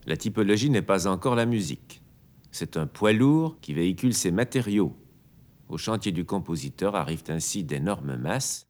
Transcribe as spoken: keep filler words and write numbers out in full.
La typologie n'est pas encore la musique. C'est un poids lourd qui véhicule ses matériaux. Au chantier du compositeur arrivent ainsi d'énormes masses